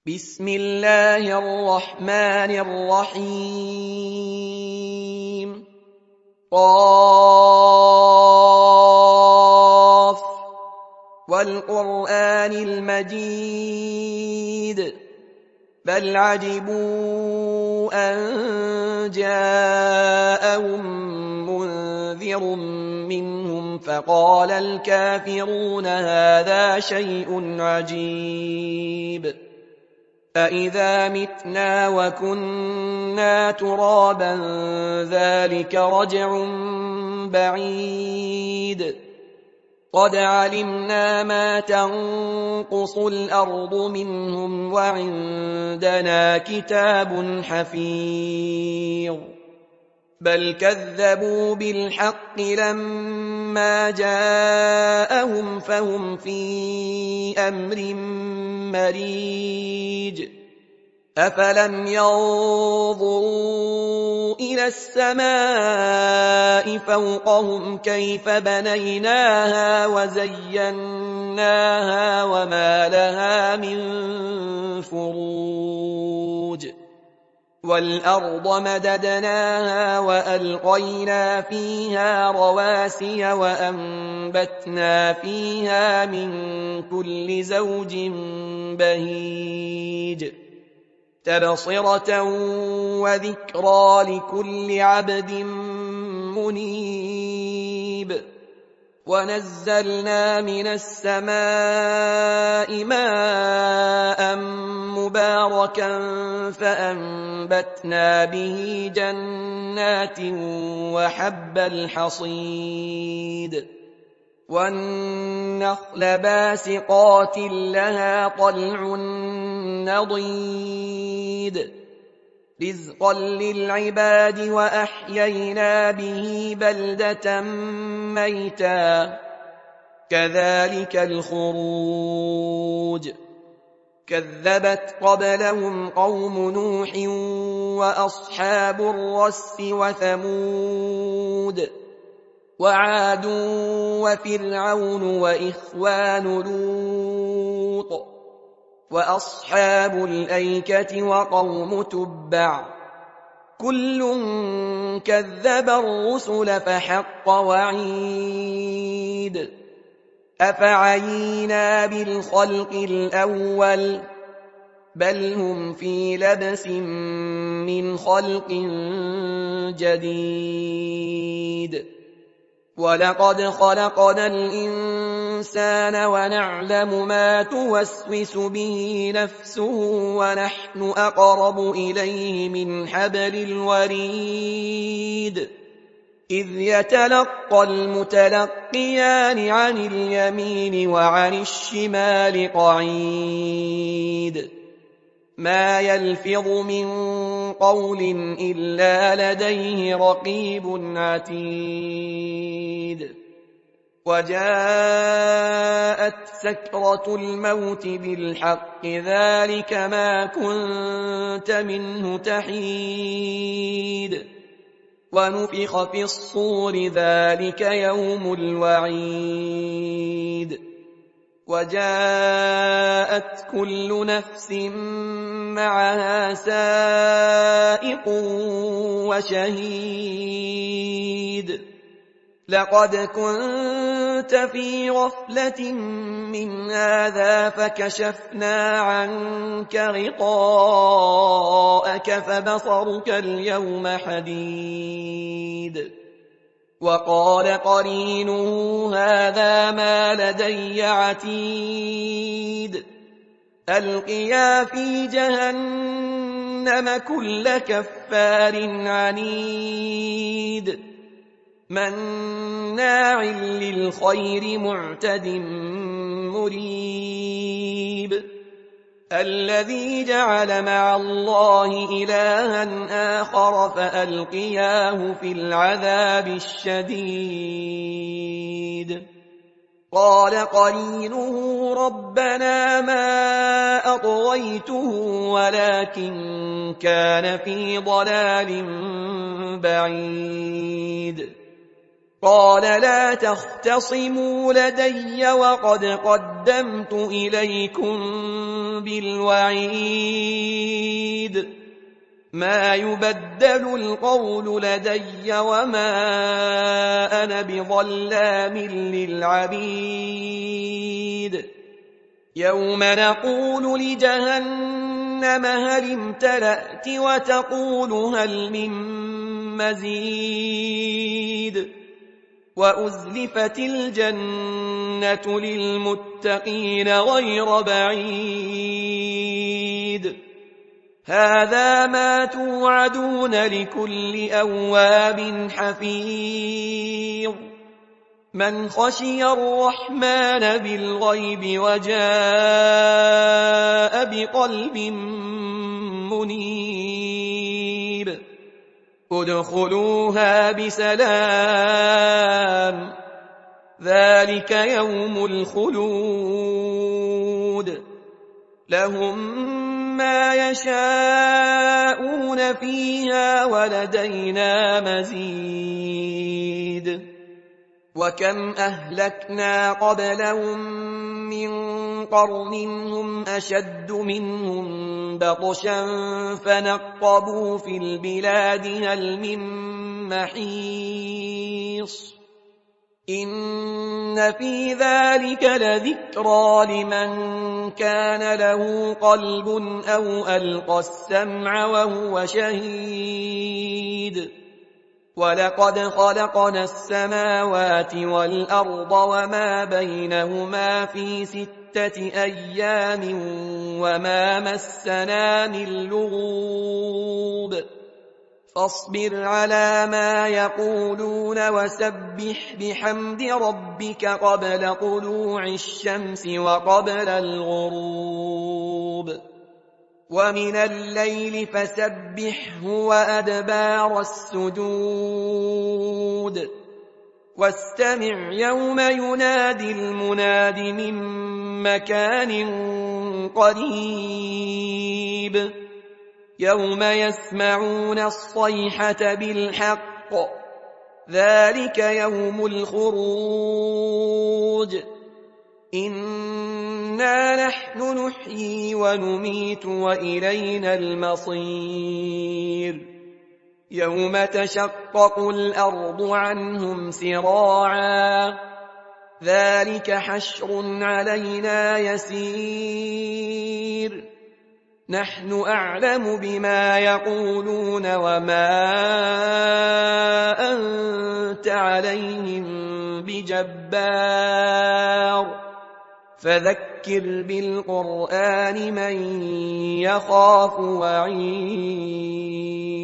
بسم الله الرحمن الرحيم قاف والقرآن المجيد بل عجبوا أن جاءهم منذر منهم فقال الكافرون هذا شيء عجيب أإذا متنا وكنا ترابا ذلك رجع بعيد قد علمنا ما تنقص الأرض منهم وعندنا كتاب حفيظ بل كذبوا بالحق لما جاءهم فهم في أمر مريج أفلم ينظروا إلى السماء فوقهم كيف بنيناها وزيناها وما لها من فروج والأرض مددناها وألقينا فيها رواسي وأنبتنا فيها من كل زوج بهيج تبصرة وذكرى لكل عبد منيب ونزلنا من السماء ماء مباركا فأنبتنا به جنات وحب الحصيد والنخل باسقات لها طلع نضيد رزقا للعباد وأحيينا به بلدة ميتا كذلك الخروج كذبت قبلهم قوم نوح وأصحاب الرس وثمود وعاد وفرعون وإخوان لوط وأصحاب الأيكة وقوم تبع كل كذب الرسل فحق وعيد أفعينا بالخلق الأول بل هم في لبس من خلق جديد ولقد خلقنا الإنسان ونعلم ما توسوس به نفسه ونحن أقرب إليه من حبل الوريد إذ يتلقى المتلقيان عن اليمين وعن الشمال قعيد ما يلفظ من قول إلا لديه رقيب عتيد وجاءت سكرة الموت بالحق ذلك ما كنت منه تحيد ونفخ في الصور ذلك يوم الوعيد وجاءت كل نفس معها سائق وشهيد لقد كنت في غفلة من هذا فكشفنا عنك غطاءك فبصرك اليوم حديد وقال قرينه هذا ما لدي عتيد ألقيا في جهنم كل كفار عنيد مناع للخير معتد مريب الذي جعل مع الله إلها آخر فألقياه في العذاب الشديد قال قرينه ربنا ما أطغيته ولكن كان في ضلال بعيد قال لا تختصموا لدي وقد قدمت إليكم بالوعيد ما يبدل القول لدي وما أنا بظلام للعبيد يوم نقول لجهنم هل امتلأت وتقول هل من مزيد وأزلفت الجنة للمتقين غير بعيد هذا ما توعدون لكل أواب حفيظ من خشي الرحمن بالغيب وجاء بقلب منيب ادخلوها بسلام ذلك يوم الخلود لهم ما يشاءون فيها ولدينا مزيد وكم أهلكنا قبلهم من قرن هم أشد منهم بطشا فنقبوا في البلاد هل من محيص إن في ذلك لذكرى لمن كان له قلب أو ألقى السمع وهو شهيد ولقد خلقنا السماوات والأرض وما بينهما في 6 أيام وما مسنا من لغوب فاصبر على ما يقولون وسبح بحمد ربك قبل طلوع الشمس وقبل الغروب ومن الليل فسبحه وأدبار السجود واستمع يوم ينادي المناد من مكان قريب يوم يسمعون الصيحة بالحق ذلك يوم الخروج إنا نحن نحيي ونميت وإلينا المصير يوم تشقق الأرض عنهم سراعا ذلك حشر علينا يسير نحن أعلم بما يقولون وما أنت عليهم بجبار فذكر بالقرآن من يخاف وعيد